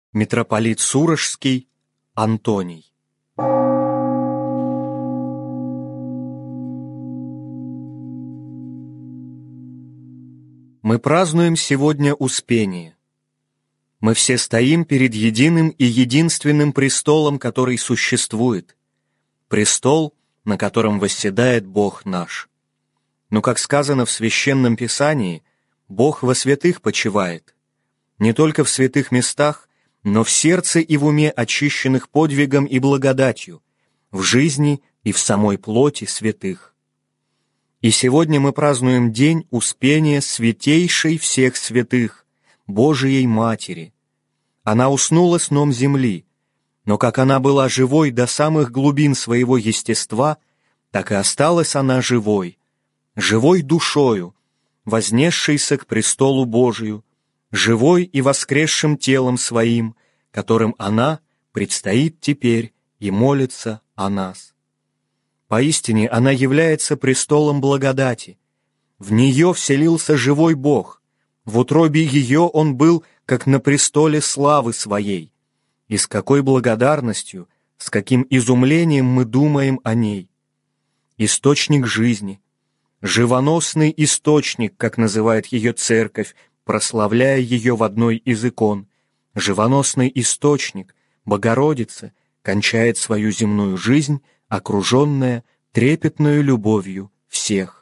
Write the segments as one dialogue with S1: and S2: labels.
S1: Митрополит Сурожский Антоний. Мы празднуем сегодня Успение. Мы все стоим перед единым и единственным престолом, который существует. Престол, на котором восседает Бог наш. Но, как сказано в Священном Писании, Бог во святых почивает. Не только в святых местах, но в сердце и в уме, очищенных подвигом и благодатью, в жизни и в самой плоти святых. И сегодня мы празднуем день Успения святейшей всех святых, Божией Матери. Она уснула сном земли, но как она была живой до самых глубин своего естества, так и осталась она живой душою, вознесшейся к престолу Божию, живой и воскресшим телом своим, которым она предстоит теперь и молится о нас. Поистине она является престолом благодати. В нее вселился живой Бог, в утробе ее он был, как на престоле славы своей. И с какой благодарностью, с каким изумлением мы думаем о ней. Источник жизни, живоносный источник, как называет ее церковь, прославляя ее в одной из икон, живоносный источник, Богородица, кончает свою земную жизнь, окруженная трепетную любовью всех.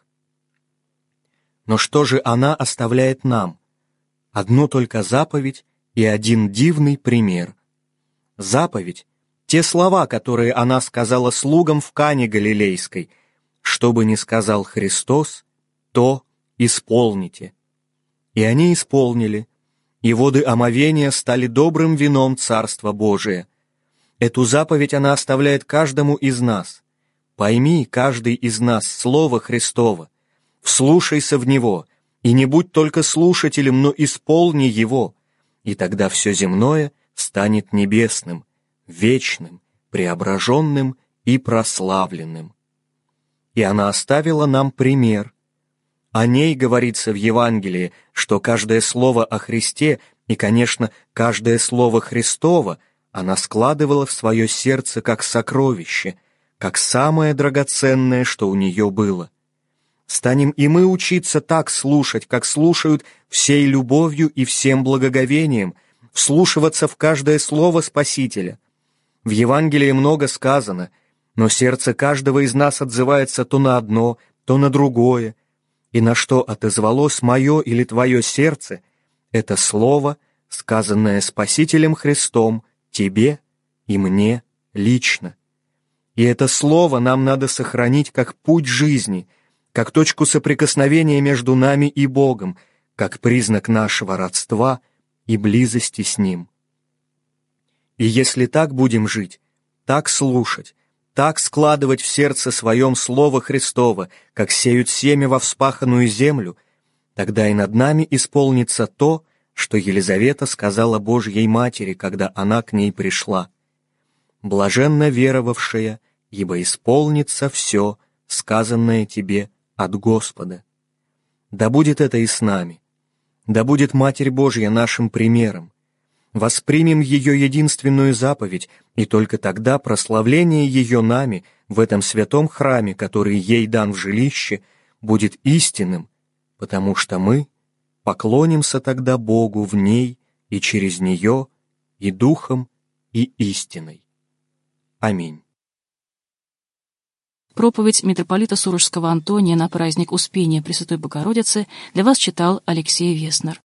S1: Но что же она оставляет нам? Одну только заповедь и один дивный пример. Заповедь — те слова, которые она сказала слугам в Кане Галилейской: «Что бы ни сказал Христос, то исполните». И они исполнили, и воды омовения стали добрым вином Царства Божия. Эту заповедь она оставляет каждому из нас. Пойми, каждый из нас, Слово Христово, вслушайся в него, и не будь только слушателем, но исполни его, и тогда все земное станет небесным, вечным, преображенным и прославленным. И она оставила нам пример. О ней говорится в Евангелии, что каждое слово о Христе и, конечно, каждое слово Христово она складывала в свое сердце как сокровище, как самое драгоценное, что у нее было. Станем и мы учиться так слушать, как слушают, всей любовью и всем благоговением, вслушиваться в каждое слово Спасителя. В Евангелии много сказано, но сердце каждого из нас отзывается то на одно, то на другое. И на что отозвалось мое или твое сердце, это слово, сказанное Спасителем Христом, тебе и мне лично. И это слово нам надо сохранить как путь жизни, как точку соприкосновения между нами и Богом, как признак нашего родства и близости с Ним. И если так будем жить, так слушать, так складывать в сердце своем Слово Христово, как сеют семя во вспаханную землю, тогда и над нами исполнится то, что Елизавета сказала Божьей Матери, когда она к ней пришла: «Блаженна веровавшая, ибо исполнится все, сказанное тебе от Господа». Да будет это и с нами. Да будет Матерь Божья нашим примером. Воспримем ее единственную заповедь, и только тогда прославление ее нами в этом святом храме, который ей дан в жилище, будет истинным, потому что мы поклонимся тогда Богу в ней и через нее, и духом, и истиной. Аминь.
S2: Проповедь митрополита Сурожского Антония на праздник Успения Пресвятой Богородицы для вас читал Алексей Веснер.